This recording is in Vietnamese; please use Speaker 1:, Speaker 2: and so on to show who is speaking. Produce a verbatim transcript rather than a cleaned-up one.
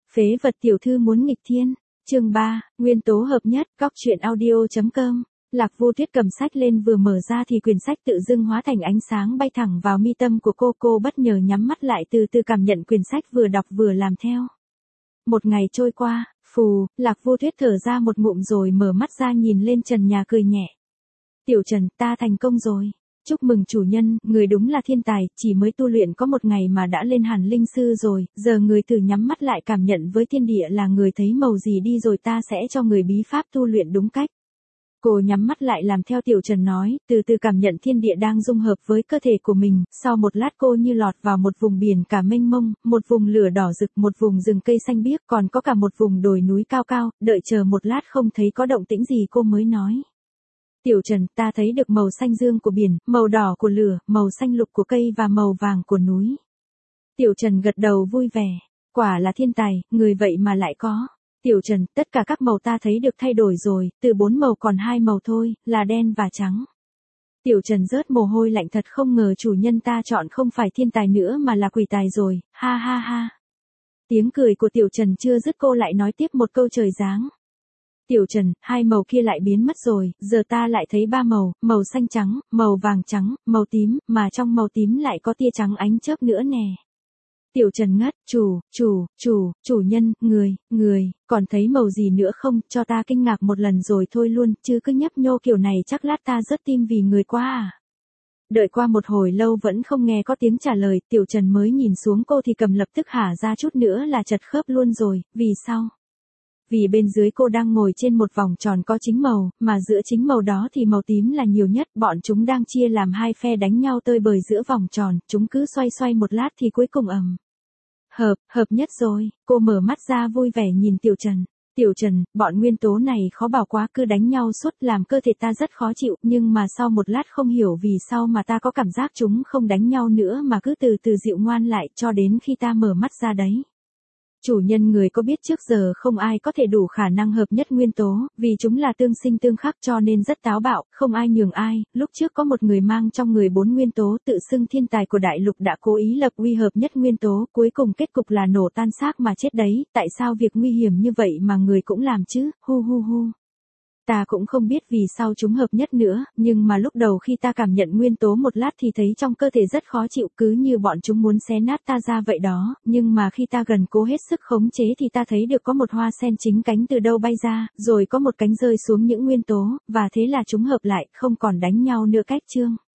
Speaker 1: Phế vật tiểu thư muốn nghịch thiên. Chương ba, nguyên tố hợp nhất, góc truyện audio chấm com. Lạc Vô Tuyết cầm sách lên vừa mở ra thì quyển sách tự dưng hóa thành ánh sáng bay thẳng vào mi tâm của cô. Cô bất ngờ nhắm mắt lại từ từ cảm nhận quyển sách vừa đọc vừa làm theo. Một ngày trôi qua, phù, Lạc Vô Tuyết thở ra một ngụm rồi mở mắt ra nhìn lên trần nhà cười nhẹ. Tiểu Trần, ta thành công rồi. Chúc mừng chủ nhân, người đúng là thiên tài, chỉ mới tu luyện có một ngày mà đã lên hàn linh sư rồi, giờ người thử nhắm mắt lại cảm nhận với thiên địa là người thấy màu gì đi rồi ta sẽ cho người bí pháp tu luyện đúng cách. Cô nhắm mắt lại làm theo Tiểu Trần nói, từ từ cảm nhận thiên địa đang dung hợp với cơ thể của mình, sau một lát cô như lọt vào một vùng biển cả mênh mông, một vùng lửa đỏ rực, một vùng rừng cây xanh biếc, còn có cả một vùng đồi núi cao cao, đợi chờ một lát không thấy có động tĩnh gì cô mới nói. Tiểu Trần, ta thấy được màu xanh dương của biển, màu đỏ của lửa, màu xanh lục của cây và màu vàng của núi. Tiểu Trần gật đầu vui vẻ, quả là thiên tài, người vậy mà lại có. Tiểu Trần, tất cả các màu ta thấy được thay đổi rồi, từ bốn màu còn hai màu thôi, là đen và trắng. Tiểu Trần rớt mồ hôi lạnh thật, không ngờ chủ nhân ta chọn không phải thiên tài nữa mà là quỷ tài rồi, ha ha ha. Tiếng cười của Tiểu Trần chưa dứt cô lại nói tiếp một câu trời giáng. Tiểu Trần, hai màu kia lại biến mất rồi, giờ ta lại thấy ba màu, màu xanh trắng, màu vàng trắng, màu tím, mà trong màu tím lại có tia trắng ánh chớp nữa nè. Tiểu Trần ngất, chủ, chủ, chủ, chủ nhân, người, người, còn thấy màu gì nữa không, cho ta kinh ngạc một lần rồi thôi luôn, chứ cứ nhấp nhô kiểu này chắc lát ta rớt tim vì người quá à. Đợi qua một hồi lâu vẫn không nghe có tiếng trả lời, Tiểu Trần mới nhìn xuống cô thì cầm lập tức hả ra chút nữa là chật khớp luôn rồi, vì sao? Vì bên dưới cô đang ngồi trên một vòng tròn có chính màu, mà giữa chính màu đó thì màu tím là nhiều nhất, bọn chúng đang chia làm hai phe đánh nhau tơi bời giữa vòng tròn, chúng cứ xoay xoay một lát thì cuối cùng ầm. Hợp, hợp nhất rồi, cô mở mắt ra vui vẻ nhìn Tiểu Trần. Tiểu Trần, bọn nguyên tố này khó bảo quá, cứ đánh nhau suốt làm cơ thể ta rất khó chịu, nhưng mà sau một lát không hiểu vì sao mà ta có cảm giác chúng không đánh nhau nữa mà cứ từ từ dịu ngoan lại cho đến khi ta mở mắt ra đấy. Chủ nhân người có biết trước giờ không ai có thể đủ khả năng hợp nhất nguyên tố, vì chúng là tương sinh tương khắc cho nên rất táo bạo, không ai nhường ai, lúc trước có một người mang trong người bốn nguyên tố tự xưng thiên tài của đại lục đã cố ý lập uy hợp nhất nguyên tố, cuối cùng kết cục là nổ tan xác mà chết đấy, tại sao việc nguy hiểm như vậy mà người cũng làm chứ, hu hu hu. Ta cũng không biết vì sao chúng hợp nhất nữa, nhưng mà lúc đầu khi ta cảm nhận nguyên tố một lát thì thấy trong cơ thể rất khó chịu cứ như bọn chúng muốn xé nát ta ra vậy đó, nhưng mà khi ta gần cố hết sức khống chế thì ta thấy được có một hoa sen chính cánh từ đâu bay ra, rồi có một cánh rơi xuống những nguyên tố, và thế là chúng hợp lại, không còn đánh nhau nữa cách chương.